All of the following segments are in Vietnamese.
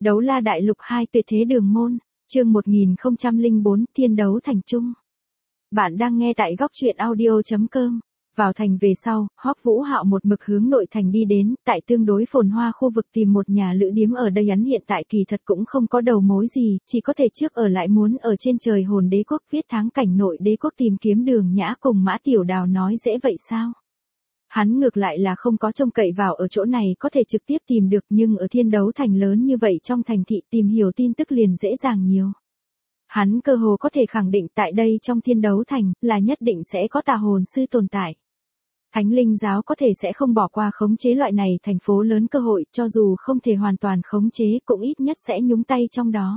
Đấu la đại lục 2 tuyệt thế đường môn, chương 1004 thiên đấu thành trung. Bạn đang nghe tại góc truyện audio.com. Vào thành về sau, Hoắc Vũ Hạo một mực hướng nội thành đi đến, tại tương đối phồn hoa khu vực tìm một nhà lữ điếm ở đây. Hắn hiện tại kỳ thật cũng không có đầu mối gì, chỉ có thể trước ở lại muốn ở trên trời hồn đế quốc viết tháng cảnh nội đế quốc tìm kiếm Đường Nhã cùng Mã Tiểu Đào nói dễ vậy sao? Hắn ngược lại là không có trông cậy vào ở chỗ này có thể trực tiếp tìm được, nhưng ở thiên đấu thành lớn như vậy trong thành thị tìm hiểu tin tức liền dễ dàng nhiều. Hắn cơ hồ có thể khẳng định tại đây trong thiên đấu thành là nhất định sẽ có tà hồn sư tồn tại. Thánh linh giáo có thể sẽ không bỏ qua khống chế loại này thành phố lớn cơ hội, cho dù không thể hoàn toàn khống chế cũng ít nhất sẽ nhúng tay trong đó.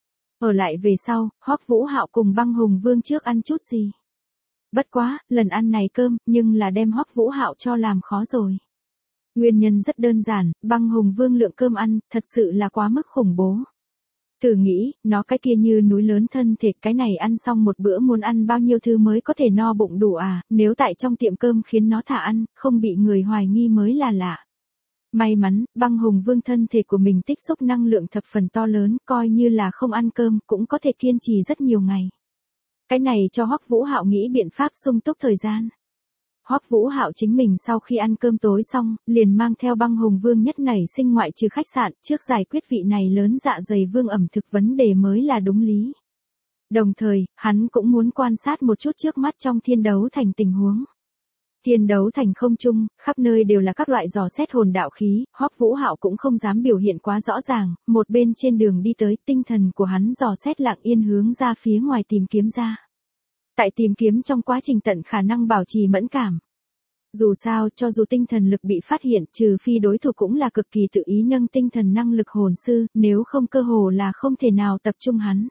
Ở lại về sau, Hoắc Vũ Hạo cùng Băng Hùng Vương trước ăn chút gì. Bất quá, lần ăn này cơm, nhưng là đem Hoắc Vũ Hạo cho làm khó rồi. Nguyên nhân rất đơn giản, Băng Hùng Vương lượng cơm ăn, thật sự là quá mức khủng bố. Thử nghĩ, nó cái kia như núi lớn thân thể, cái này ăn xong một bữa muốn ăn bao nhiêu thứ mới có thể no bụng đủ à, nếu tại trong tiệm cơm khiến nó thả ăn, không bị người hoài nghi mới là lạ. May mắn, Băng Hùng Vương thân thể của mình tích xúc năng lượng thập phần to lớn, coi như là không ăn cơm, cũng có thể kiên trì rất nhiều ngày. Cái này cho Hoắc Vũ Hạo nghĩ biện pháp sung túc thời gian. Hoắc Vũ Hạo chính mình sau khi ăn cơm tối xong, liền mang theo Băng Hùng Vương nhất nảy sinh ngoại trừ khách sạn, trước giải quyết vị này lớn dạ dày vương ẩm thực vấn đề mới là đúng lý. Đồng thời, hắn cũng muốn quan sát một chút trước mắt trong thiên đấu thành tình huống. Thiên đấu thành không trung, khắp nơi đều là các loại dò xét hồn đạo khí, Hoắc Vũ Hạo cũng không dám biểu hiện quá rõ ràng, một bên trên đường đi tới, tinh thần của hắn dò xét lặng yên hướng ra phía ngoài tìm kiếm ra. Tại tìm kiếm trong quá trình tận khả năng bảo trì mẫn cảm. Dù sao, cho dù tinh thần lực bị phát hiện, trừ phi đối thủ cũng là cực kỳ tự ý nâng tinh thần năng lực hồn sư, nếu không cơ hồ là không thể nào tập trung hắn.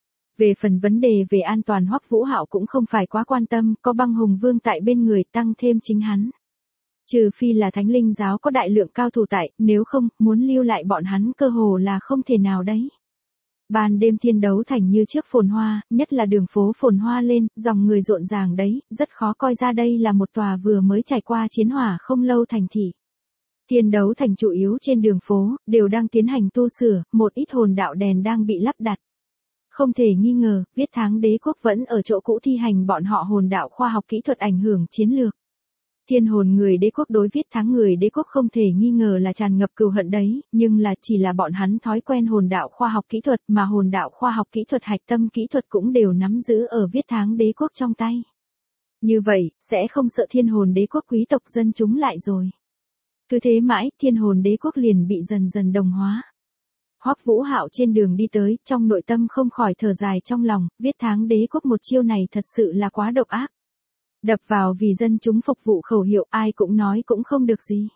Về phần vấn đề về an toàn Hoắc Vũ Hạo cũng không phải quá quan tâm, có Băng Hùng Vương tại bên người tăng thêm chính hắn. Trừ phi là Thánh linh giáo có đại lượng cao thủ tại, nếu không, muốn lưu lại bọn hắn cơ hồ là không thể nào đấy. Ban đêm thiên đấu thành như trước phồn hoa, nhất là đường phố phồn hoa lên, dòng người rộn ràng đấy, rất khó coi ra đây là một tòa vừa mới trải qua chiến hỏa không lâu thành thị. Thiên đấu thành chủ yếu trên đường phố, đều đang tiến hành tu sửa, một ít hồn đạo đèn đang bị lắp đặt. Không thể nghi ngờ, viết tháng đế quốc vẫn ở chỗ cũ thi hành bọn họ hồn đạo khoa học kỹ thuật ảnh hưởng chiến lược. Thiên hồn người đế quốc đối viết tháng người đế quốc không thể nghi ngờ là tràn ngập cừu hận đấy, nhưng là chỉ là bọn hắn thói quen hồn đạo khoa học kỹ thuật, mà hồn đạo khoa học kỹ thuật hạch tâm kỹ thuật cũng đều nắm giữ ở viết tháng đế quốc trong tay. Như vậy, sẽ không sợ thiên hồn đế quốc quý tộc dân chúng lại rồi. Cứ thế mãi, thiên hồn đế quốc liền bị dần dần đồng hóa. Hoắc Vũ Hạo trên đường đi tới, trong nội tâm không khỏi thở dài trong lòng, viết tháng đế quốc một chiêu này thật sự là quá độc ác. Đập vào vì dân chúng phục vụ khẩu hiệu, ai cũng nói cũng không được gì.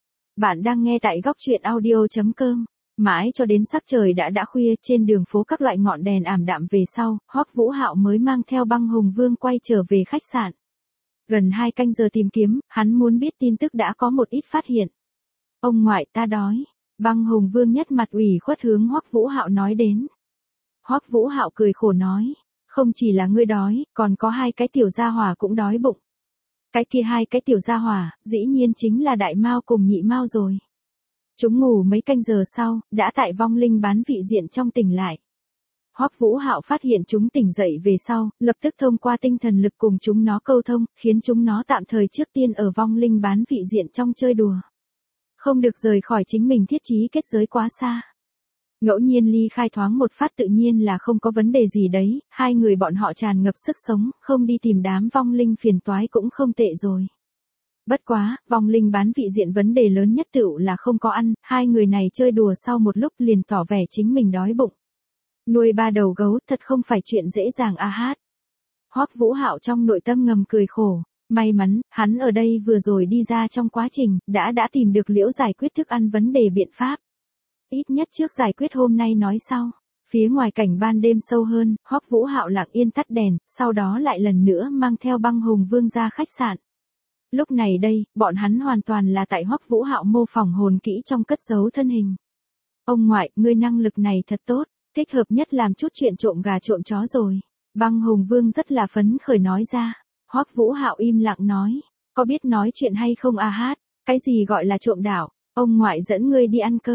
Bạn đang nghe tại góc truyện audio.com. Mãi cho đến sắc trời đã khuya, trên đường phố các loại ngọn đèn ảm đạm về sau, Hoắc Vũ Hạo mới mang theo Băng Hùng Vương quay trở về khách sạn. Gần 2 canh giờ tìm kiếm, hắn muốn biết tin tức đã có một ít phát hiện. Ông ngoại, ta đói. Băng Hùng Vương nhất mặt ủy khuất hướng Hoắc Vũ Hạo nói đến. Hoắc Vũ Hạo cười khổ nói, không chỉ là ngươi đói, còn có 2 cái tiểu gia hỏa cũng đói bụng. Cái kia 2 cái tiểu gia hỏa, dĩ nhiên chính là Đại Mao cùng Nhị Mao rồi. Chúng ngủ mấy canh giờ sau, đã tại vong linh bán vị diện trong tỉnh lại. Hoắc Vũ Hạo phát hiện chúng tỉnh dậy về sau, lập tức thông qua tinh thần lực cùng chúng nó câu thông, khiến chúng nó tạm thời trước tiên ở vong linh bán vị diện trong chơi đùa. Không được rời khỏi chính mình thiết trí kết giới quá xa. Ngẫu nhiên ly khai thoáng một phát tự nhiên là không có vấn đề gì đấy, 2 người bọn họ tràn ngập sức sống, không đi tìm đám vong linh phiền toái cũng không tệ rồi. Bất quá, vong linh bán vị diện vấn đề lớn nhất tựu là không có ăn, 2 người này chơi đùa sau một lúc liền tỏ vẻ chính mình đói bụng. Nuôi 3 đầu gấu thật không phải chuyện dễ dàng a hát. Hoắc Vũ Hạo trong nội tâm ngầm cười khổ. May mắn, hắn ở đây vừa rồi đi ra trong quá trình, đã tìm được liễu giải quyết thức ăn vấn đề biện pháp. Ít nhất trước giải quyết hôm nay nói sau. Phía ngoài cảnh ban đêm sâu hơn, Hoắc Vũ Hạo lặng yên tắt đèn, sau đó lại lần nữa mang theo Băng Hùng Vương ra khách sạn. Lúc này đây, bọn hắn hoàn toàn là tại Hoắc Vũ Hạo mô phỏng hồn kỹ trong cất giấu thân hình. Ông ngoại, ngươi năng lực này thật tốt, thích hợp nhất làm chút chuyện trộm gà trộm chó rồi. Băng Hùng Vương rất là phấn khởi nói ra. Hoắc Vũ Hạo im lặng nói, có biết nói chuyện hay không a hát, cái gì gọi là trộm đảo, ông ngoại dẫn ngươi đi ăn cơm,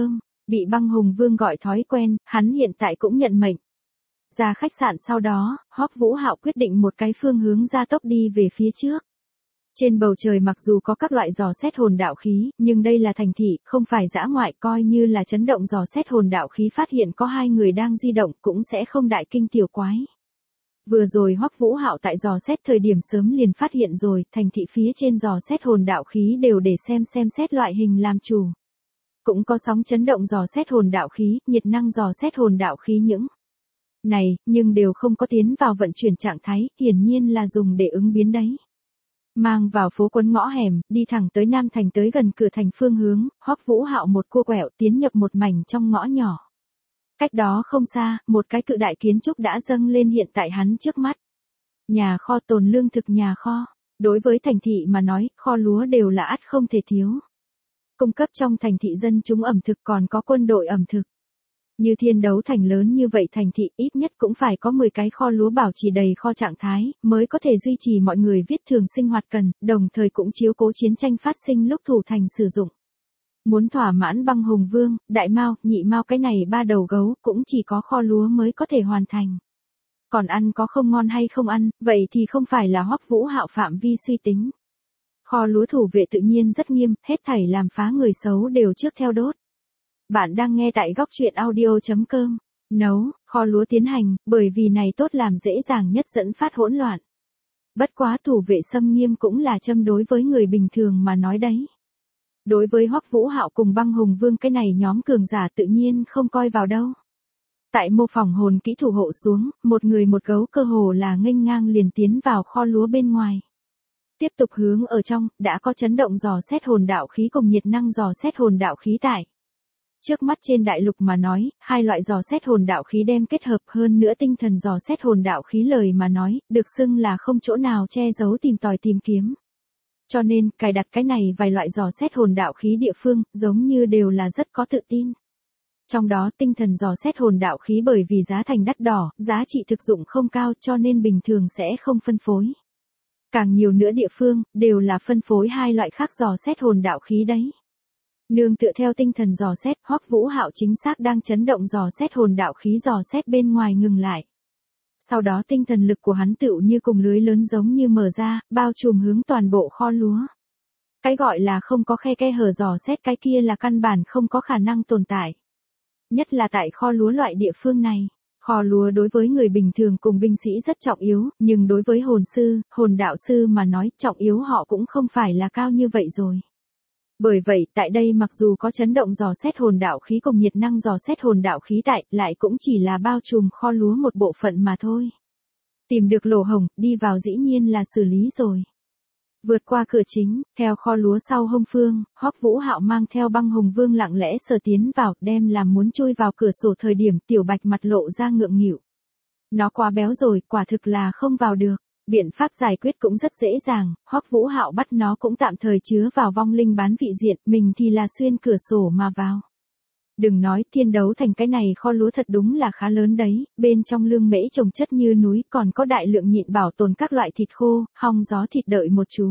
Bị Băng Hùng Vương gọi thói quen, hắn hiện tại cũng nhận mệnh. Ra khách sạn sau đó, Hoắc Vũ Hạo quyết định một cái phương hướng gia tốc đi về phía trước. Trên bầu trời mặc dù có các loại dò xét hồn đạo khí, nhưng đây là thành thị, không phải dã ngoại, coi như là chấn động dò xét hồn đạo khí phát hiện có hai người đang di động cũng sẽ không đại kinh tiểu quái. Vừa rồi Hoắc Vũ Hạo tại dò xét thời điểm sớm liền phát hiện rồi, thành thị phía trên dò xét hồn đạo khí đều để xem xét loại hình làm chủ. Cũng có sóng chấn động dò xét hồn đạo khí, nhiệt năng dò xét hồn đạo khí những này, nhưng đều không có tiến vào vận chuyển trạng thái, hiển nhiên là dùng để ứng biến đấy. Mang vào phố quấn ngõ hẻm, đi thẳng tới Nam Thành tới gần cửa thành phương hướng, Hoắc Vũ Hạo một cua quẹo tiến nhập một mảnh trong ngõ nhỏ. Cách đó không xa, một cái cự đại kiến trúc đã dâng lên hiện tại hắn trước mắt. Nhà kho tồn lương thực nhà kho. Đối với thành thị mà nói, kho lúa đều là ắt không thể thiếu. Cung cấp trong thành thị dân chúng ẩm thực còn có quân đội ẩm thực. Như Thiên Đấu Thành lớn như vậy thành thị ít nhất cũng phải có 10 cái kho lúa bảo trì đầy kho trạng thái, mới có thể duy trì mọi người viết thường sinh hoạt cần, đồng thời cũng chiếu cố chiến tranh phát sinh lúc thủ thành sử dụng. Muốn thỏa mãn Băng Hùng Vương, Đại Mao, Nhị Mao cái này ba đầu gấu cũng chỉ có kho lúa mới có thể hoàn thành. Còn ăn có không ngon hay không ăn, vậy thì không phải là Hoắc Vũ Hạo phạm vi suy tính. Kho lúa thủ vệ tự nhiên rất nghiêm, hết thảy làm phá người xấu đều trước theo đốt. Bạn đang nghe tại góc truyện audio.com. Nấu, kho lúa tiến hành, bởi vì này tốt làm dễ dàng nhất dẫn phát hỗn loạn. Bất quá thủ vệ xâm nghiêm cũng là châm đối với người bình thường mà nói đấy. Đối với Hoắc Vũ Hạo cùng Băng Hùng Vương cái này nhóm cường giả tự nhiên không coi vào đâu. Tại mô phỏng hồn kỹ thủ hộ xuống, một người một gấu cơ hồ là nghênh ngang liền tiến vào kho lúa bên ngoài. Tiếp tục hướng ở trong, đã có chấn động dò xét hồn đạo khí cùng nhiệt năng dò xét hồn đạo khí tại. Trước mắt trên đại lục mà nói, hai loại dò xét hồn đạo khí đem kết hợp hơn nữa tinh thần dò xét hồn đạo khí lời mà nói, được xưng là không chỗ nào che giấu tìm tòi tìm kiếm. Cho nên, cài đặt cái này vài loại dò xét hồn đạo khí địa phương, giống như đều là rất có tự tin. Trong đó tinh thần dò xét hồn đạo khí bởi vì giá thành đắt đỏ, giá trị thực dụng không cao cho nên bình thường sẽ không phân phối. Càng nhiều nữa địa phương, đều là phân phối hai loại khác dò xét hồn đạo khí đấy. Nương tựa theo tinh thần dò xét, Hoắc Vũ Hạo chính xác đang chấn động dò xét hồn đạo khí dò xét bên ngoài ngừng lại. Sau đó tinh thần lực của hắn tựu như cùng lưới lớn giống như mở ra, bao trùm hướng toàn bộ kho lúa. Cái gọi là không có khe kẽ hở dò xét cái kia là căn bản không có khả năng tồn tại. Nhất là tại kho lúa loại địa phương này. Kho lúa đối với người bình thường cùng binh sĩ rất trọng yếu, nhưng đối với hồn sư, hồn đạo sư mà nói trọng yếu họ cũng không phải là cao như vậy rồi. Bởi vậy, tại đây mặc dù có chấn động dò xét hồn đạo khí cùng nhiệt năng dò xét hồn đạo khí tại, lại cũng chỉ là bao trùm kho lúa một bộ phận mà thôi. Tìm được lỗ hổng, đi vào dĩ nhiên là xử lý rồi. Vượt qua cửa chính, theo kho lúa sau hông phương, Hoắc Vũ Hạo mang theo Băng Hùng Vương lặng lẽ sờ tiến vào, đem làm muốn chui vào cửa sổ thời điểm Tiểu Bạch mặt lộ ra ngượng nghịu. Nó quá béo rồi, quả thực là không vào được. Biện pháp giải quyết cũng rất dễ dàng, Hoắc Vũ Hạo bắt nó cũng tạm thời chứa vào vong linh bán vị diện, mình thì là xuyên cửa sổ mà vào. Đừng nói, Thiên Đấu Thành cái này kho lúa thật đúng là khá lớn đấy, bên trong lương mễ trồng chất như núi, còn có đại lượng nhịn bảo tồn các loại thịt khô, hong gió thịt đợi một chú.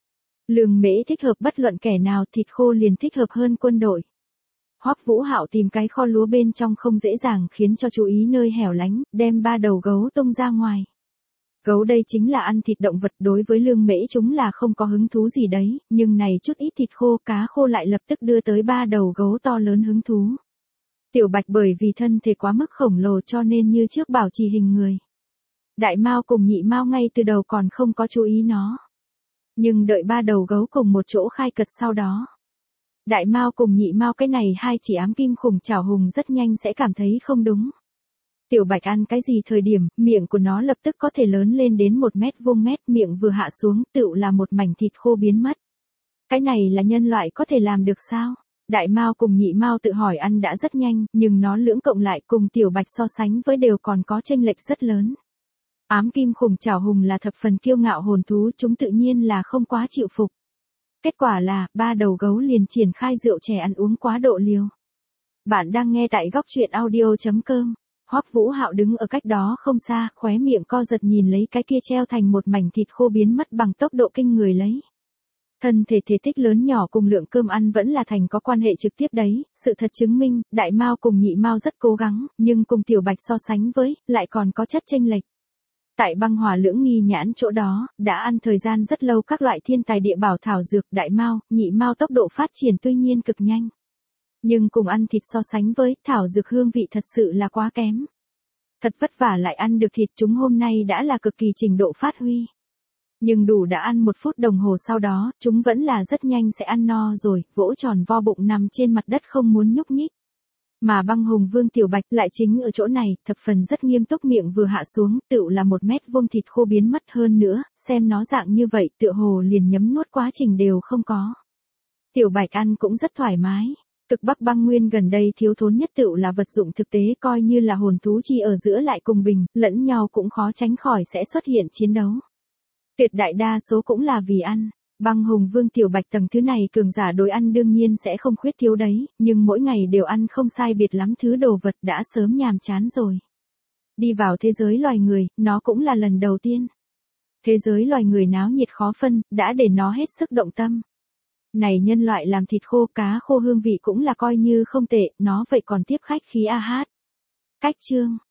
Lương mễ thích hợp bất luận kẻ nào, thịt khô liền thích hợp hơn quân đội. Hoắc Vũ Hạo tìm cái kho lúa bên trong không dễ dàng khiến cho chú ý nơi hẻo lánh, đem ba đầu gấu tung ra ngoài. Gấu đây chính là ăn thịt động vật, đối với lương mễ chúng là không có hứng thú gì đấy, nhưng này chút ít thịt khô cá khô lại lập tức đưa tới ba đầu gấu to lớn hứng thú. Tiểu Bạch bởi vì thân thể quá mức khổng lồ cho nên như trước bảo trì hình người. Đại Mao cùng Nhị Mao ngay từ đầu còn không có chú ý nó. Nhưng đợi ba đầu gấu cùng một chỗ khai cật sau đó. Đại Mao cùng Nhị Mao cái này hai chỉ ám kim khủng chảo hùng rất nhanh sẽ cảm thấy không đúng. Tiểu Bạch ăn cái gì thời điểm, miệng của nó lập tức có thể lớn lên đến 1 mét vuông mét, miệng vừa hạ xuống tựu là một mảnh thịt khô biến mất. Cái này là nhân loại có thể làm được sao? Đại Mao cùng Nhị Mao tự hỏi ăn đã rất nhanh, nhưng nó lưỡng cộng lại cùng Tiểu Bạch so sánh với đều còn có chênh lệch rất lớn. Ám kim khủng chảo hùng là thập phần kiêu ngạo hồn thú, chúng tự nhiên là không quá chịu phục. Kết quả là, ba đầu gấu liền triển khai rượu chè ăn uống quá độ liều. Bạn đang nghe tại góc truyện audio.com. Hoắc Vũ Hạo đứng ở cách đó không xa, khóe miệng co giật nhìn lấy cái kia treo thành một mảnh thịt khô biến mất bằng tốc độ kinh người lấy. Thân thể thể tích lớn nhỏ cùng lượng cơm ăn vẫn là thành có quan hệ trực tiếp đấy, sự thật chứng minh, đại mao cùng nhị mao rất cố gắng, nhưng cùng tiểu bạch so sánh với, lại còn có chất chênh lệch. Tại băng hỏa lưỡng nghi nhãn chỗ đó, đã ăn thời gian rất lâu các loại thiên tài địa bảo thảo dược, đại mao, nhị mao tốc độ phát triển tuy nhiên cực nhanh. Nhưng cùng ăn thịt so sánh với, thảo dược hương vị thật sự là quá kém. Thật vất vả lại ăn được thịt, chúng hôm nay đã là cực kỳ trình độ phát huy. Nhưng đủ đã ăn 1 phút đồng hồ sau đó, chúng vẫn là rất nhanh sẽ ăn no rồi, vỗ tròn vo bụng nằm trên mặt đất không muốn nhúc nhích. Mà băng hùng vương tiểu bạch lại chính ở chỗ này, thập phần rất nghiêm túc, miệng vừa hạ xuống, tựu là 1 mét vuông thịt khô biến mất, hơn nữa, xem nó dạng như vậy, tựa hồ liền nhấm nuốt quá trình đều không có. Tiểu bạch ăn cũng rất thoải mái. Cực Bắc băng nguyên gần đây thiếu thốn nhất tựu là vật dụng thực tế, coi như là hồn thú chi ở giữa lại cùng bình, lẫn nhau cũng khó tránh khỏi sẽ xuất hiện chiến đấu. Tuyệt đại đa số cũng là vì ăn. Băng hùng vương tiểu bạch tầng thứ này cường giả đối ăn đương nhiên sẽ không khuyết thiếu đấy, nhưng mỗi ngày đều ăn không sai biệt lắm thứ đồ vật đã sớm nhàm chán rồi. Đi vào thế giới loài người, nó cũng là lần đầu tiên. Thế giới loài người náo nhiệt khó phân, đã để nó hết sức động tâm. Này nhân loại làm thịt khô, cá khô hương vị cũng là coi như không tệ, nó vậy còn tiếp khách khí a hát. Cách chương